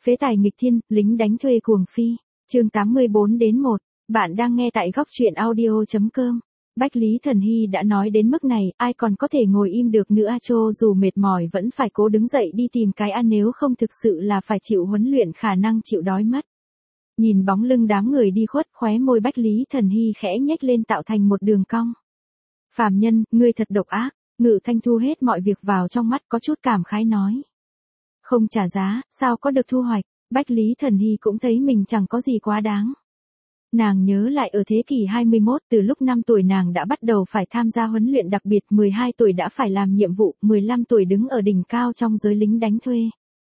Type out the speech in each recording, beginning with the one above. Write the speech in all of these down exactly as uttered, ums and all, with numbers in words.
Phế tài nghịch thiên, lính đánh thuê cuồng phi. Chương tám mươi bốn đến một. Bạn đang nghe tại góc truyện audio chấm com. Bách Lý Thần Hy đã nói đến mức này, ai còn có thể ngồi im được nữa. Cho dù mệt mỏi vẫn phải cố đứng dậy đi tìm cái ăn, nếu không thực sự là phải chịu huấn luyện khả năng chịu đói mất. Nhìn bóng lưng đám người đi khuất, khóe môi Bách Lý Thần Hy khẽ nhếch lên tạo thành một đường cong. Phàm nhân, ngươi thật độc ác. Ngự Thanh thu hết mọi việc vào trong mắt, có chút cảm khái nói. Không trả giá, sao có được thu hoạch. Bách Lý Thần Hy cũng thấy mình chẳng có gì quá đáng. Nàng nhớ lại ở thế kỷ hai mươi mốt, từ lúc năm tuổi nàng đã bắt đầu phải tham gia huấn luyện đặc biệt, mười hai tuổi đã phải làm nhiệm vụ, mười lăm tuổi đứng ở đỉnh cao trong giới lính đánh thuê.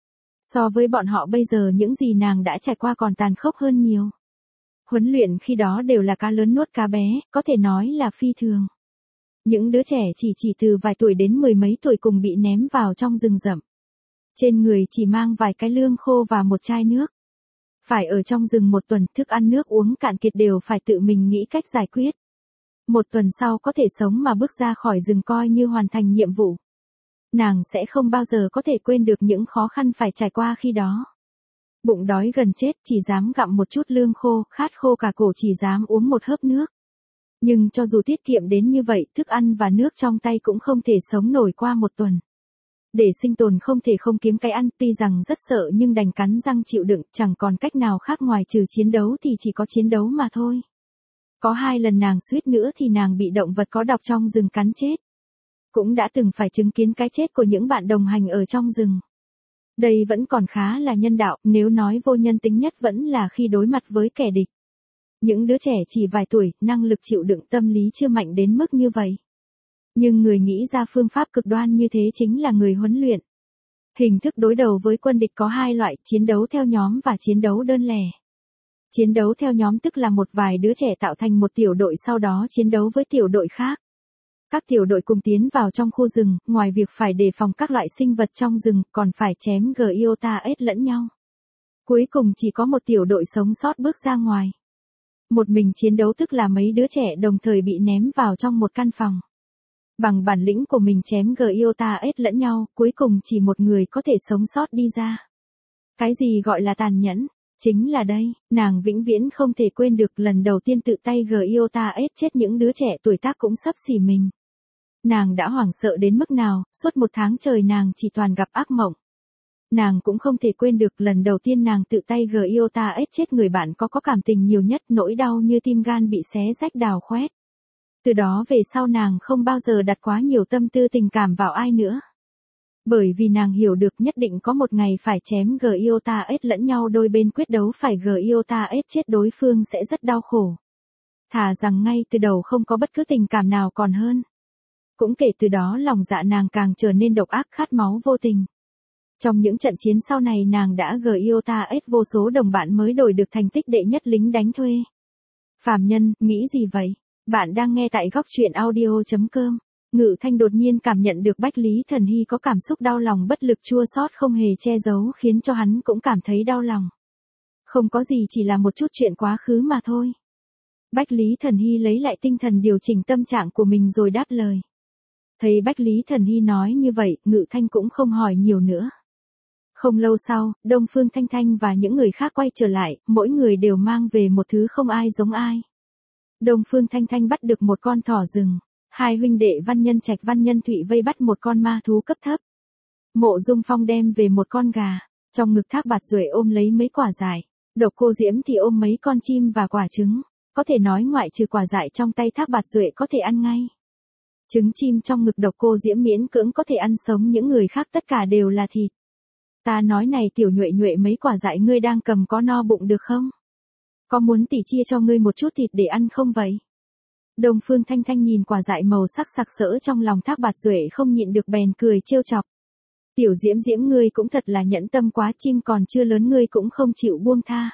So với bọn họ bây giờ, những gì nàng đã trải qua còn tàn khốc hơn nhiều. Huấn luyện khi đó đều là cá lớn nuốt cá bé, có thể nói là phi thường. Những đứa trẻ chỉ chỉ từ vài tuổi đến mười mấy tuổi cùng bị ném vào trong rừng rậm. Trên người chỉ mang vài cái lương khô và một chai nước. Phải ở trong rừng một tuần, thức ăn nước uống cạn kiệt đều phải tự mình nghĩ cách giải quyết. Một tuần sau có thể sống mà bước ra khỏi rừng coi như hoàn thành nhiệm vụ. Nàng sẽ không bao giờ có thể quên được những khó khăn phải trải qua khi đó. Bụng đói gần chết, chỉ dám gặm một chút lương khô, khát khô cả cổ chỉ dám uống một hớp nước. Nhưng cho dù tiết kiệm đến như vậy, thức ăn và nước trong tay cũng không thể sống nổi qua một tuần. Để sinh tồn không thể không kiếm cái ăn, tuy rằng rất sợ nhưng đành cắn răng chịu đựng, chẳng còn cách nào khác ngoài trừ chiến đấu thì chỉ có chiến đấu mà thôi. Có hai lần nàng suýt nữa thì nàng bị động vật có độc trong rừng cắn chết. Cũng đã từng phải chứng kiến cái chết của những bạn đồng hành ở trong rừng. Đây vẫn còn khá là nhân đạo, nếu nói vô nhân tính nhất vẫn là khi đối mặt với kẻ địch. Những đứa trẻ chỉ vài tuổi, năng lực chịu đựng tâm lý chưa mạnh đến mức như vậy. Nhưng người nghĩ ra phương pháp cực đoan như thế chính là người huấn luyện. Hình thức đối đầu với quân địch có hai loại, chiến đấu theo nhóm và chiến đấu đơn lẻ. Chiến đấu theo nhóm tức là một vài đứa trẻ tạo thành một tiểu đội, sau đó chiến đấu với tiểu đội khác. Các tiểu đội cùng tiến vào trong khu rừng, ngoài việc phải đề phòng các loại sinh vật trong rừng, còn phải chém Giota ết lẫn nhau. Cuối cùng chỉ có một tiểu đội sống sót bước ra ngoài. Một mình chiến đấu tức là mấy đứa trẻ đồng thời bị ném vào trong một căn phòng. Bằng bản lĩnh của mình chém Giota ết lẫn nhau, cuối cùng chỉ một người có thể sống sót đi ra. Cái gì gọi là tàn nhẫn? Chính là đây, nàng vĩnh viễn không thể quên được lần đầu tiên tự tay Giota ết chết những đứa trẻ tuổi tác cũng sắp xỉ mình. Nàng đã hoảng sợ đến mức nào, suốt một tháng trời nàng chỉ toàn gặp ác mộng. Nàng cũng không thể quên được lần đầu tiên nàng tự tay Giota ết chết người bạn có có cảm tình nhiều nhất, nỗi đau như tim gan bị xé rách đào khoét. Từ đó về sau nàng không bao giờ đặt quá nhiều tâm tư tình cảm vào ai nữa. Bởi vì nàng hiểu được nhất định có một ngày phải chém Giota ết lẫn nhau, đôi bên quyết đấu phải Giota ết chết đối phương sẽ rất đau khổ. Thà rằng ngay từ đầu không có bất cứ tình cảm nào còn hơn. Cũng kể từ đó lòng dạ nàng càng trở nên độc ác khát máu vô tình. Trong những trận chiến sau này nàng đã Giota ết vô số đồng bạn mới đổi được thành tích đệ nhất lính đánh thuê. Phàm nhân, nghĩ gì vậy? Bạn đang nghe tại góc truyện audio chấm com. Ngự Thanh đột nhiên cảm nhận được Bách Lý Thần Hy có cảm xúc đau lòng bất lực chua xót không hề che giấu, khiến cho hắn cũng cảm thấy đau lòng. Không có gì, chỉ là một chút chuyện quá khứ mà thôi. Bách Lý Thần Hy lấy lại tinh thần điều chỉnh tâm trạng của mình rồi đáp lời. Thấy Bách Lý Thần Hy nói như vậy, Ngự Thanh cũng không hỏi nhiều nữa. Không lâu sau, Đông Phương Thanh Thanh và những người khác quay trở lại, mỗi người đều mang về một thứ không ai giống ai. Đông Phương Thanh Thanh bắt được một con thỏ rừng, hai huynh đệ Văn Nhân Trạch Văn Nhân Thụy vây bắt một con ma thú cấp thấp. Mộ Dung Phong đem về một con gà, trong ngực Thác Bạt Duệ ôm lấy mấy quả dại, Độc Cô Diễm thì ôm mấy con chim và quả trứng, có thể nói ngoại trừ quả dại trong tay Thác Bạt Duệ có thể ăn ngay. Trứng chim trong ngực Độc Cô Diễm miễn cưỡng có thể ăn sống, những người khác tất cả đều là thịt. Ta nói này tiểu Nhuệ Nhuệ, mấy quả dại ngươi đang cầm có no bụng được không? Có muốn tỷ chia cho ngươi một chút thịt để ăn không vậy? Đông Phương Thanh Thanh nhìn quả dại màu sắc sặc sỡ trong lòng Thác Bạt Duệ không nhịn được bèn cười trêu chọc. Tiểu Diễm Diễm ngươi cũng thật là nhẫn tâm quá, chim còn chưa lớn ngươi cũng không chịu buông tha.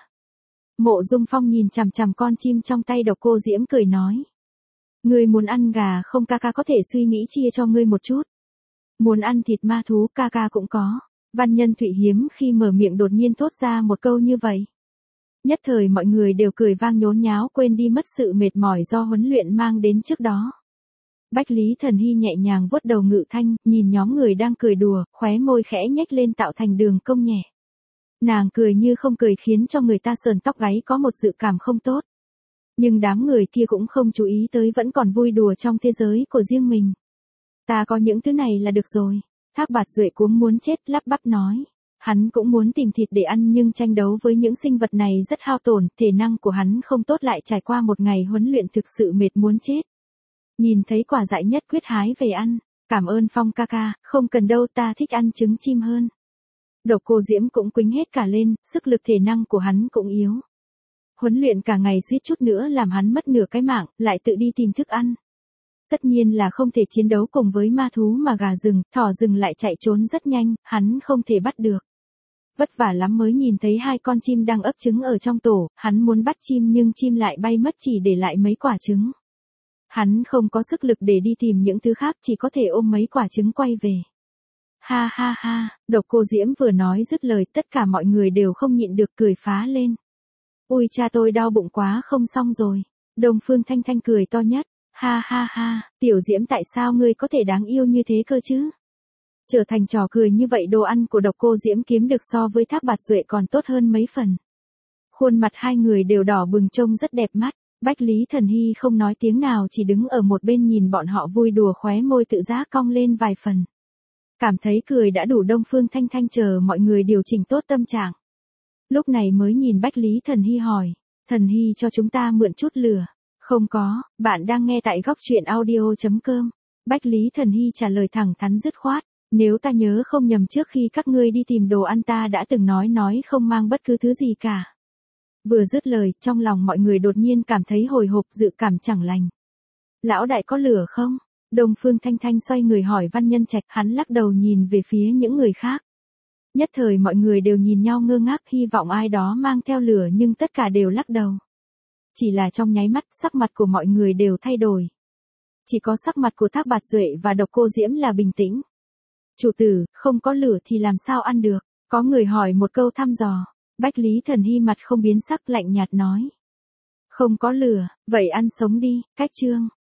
Mộ Dung Phong nhìn chằm chằm con chim trong tay Độc Cô Diễm cười nói. Ngươi muốn ăn gà không, ca ca có thể suy nghĩ chia cho ngươi một chút. Muốn ăn thịt ma thú, ca ca cũng có. Văn Nhân Thụy hiếm khi mở miệng đột nhiên thốt ra một câu như vậy. Nhất thời mọi người đều cười vang nhốn nháo, quên đi mất sự mệt mỏi do huấn luyện mang đến trước đó. Bách Lý Thần Hy nhẹ nhàng vuốt đầu Ngự Thanh, nhìn nhóm người đang cười đùa, khóe môi khẽ nhếch lên tạo thành đường cong nhẹ. Nàng cười như không cười khiến cho người ta sờn tóc gáy có một dự cảm không tốt. Nhưng đám người kia cũng không chú ý tới vẫn còn vui đùa trong thế giới của riêng mình. Ta có những thứ này là được rồi. Thác Bạt Duệ cuống muốn chết lắp bắp nói. Hắn cũng muốn tìm thịt để ăn nhưng tranh đấu với những sinh vật này rất hao tổn, thể năng của hắn không tốt lại trải qua một ngày huấn luyện thực sự mệt muốn chết. Nhìn thấy quả dại nhất quyết hái về ăn. Cảm ơn Phong ca ca, không cần đâu ta thích ăn trứng chim hơn. Độc Cô Diễm cũng quĩnh hết cả lên, sức lực thể năng của hắn cũng yếu. Huấn luyện cả ngày suýt chút nữa làm hắn mất nửa cái mạng, lại tự đi tìm thức ăn. Tất nhiên là không thể chiến đấu cùng với ma thú mà gà rừng, thỏ rừng lại chạy trốn rất nhanh, hắn không thể bắt được. Vất vả lắm mới nhìn thấy hai con chim đang ấp trứng ở trong tổ, hắn muốn bắt chim nhưng chim lại bay mất chỉ để lại mấy quả trứng. Hắn không có sức lực để đi tìm những thứ khác, chỉ có thể ôm mấy quả trứng quay về. Ha ha ha, Độc Cô Diễm vừa nói dứt lời tất cả mọi người đều không nhịn được cười phá lên. Ui cha tôi đau bụng quá không xong rồi. Đông Phương Thanh Thanh cười to nhất. Ha ha ha, Tiểu Diễm tại sao ngươi có thể đáng yêu như thế cơ chứ? Trở thành trò cười như vậy đồ ăn của Độc Cô Diễm kiếm được so với Thác Bạt Duệ còn tốt hơn mấy phần. Khuôn mặt hai người đều đỏ bừng trông rất đẹp mắt. Bách Lý Thần Hy không nói tiếng nào chỉ đứng ở một bên nhìn bọn họ vui đùa khóe môi tự giác cong lên vài phần. Cảm thấy cười đã đủ Đông Phương Thanh Thanh chờ mọi người điều chỉnh tốt tâm trạng. Lúc này mới nhìn Bách Lý Thần Hy hỏi, Thần Hy cho chúng ta mượn chút lửa. Không có, bạn đang nghe tại góc truyện audio.com. Bách Lý Thần Hy trả lời thẳng thắn dứt khoát, nếu ta nhớ không nhầm trước khi các ngươi đi tìm đồ ăn ta đã từng nói nói không mang bất cứ thứ gì cả. Vừa dứt lời, trong lòng mọi người đột nhiên cảm thấy hồi hộp dự cảm chẳng lành. Lão đại có lửa không? Đông Phương Thanh Thanh xoay người hỏi Văn Nhân Trạch, hắn lắc đầu nhìn về phía những người khác. Nhất thời mọi người đều nhìn nhau ngơ ngác hy vọng ai đó mang theo lửa nhưng tất cả đều lắc đầu. Chỉ là trong nháy mắt sắc mặt của mọi người đều thay đổi. Chỉ có sắc mặt của Thác Bạt Duệ và Độc Cô Diễm là bình tĩnh. Chủ tử, không có lửa thì làm sao ăn được? Có người hỏi một câu thăm dò. Bách Lý Thần Hy mặt không biến sắc lạnh nhạt nói. Không có lửa, vậy ăn sống đi, cách chương.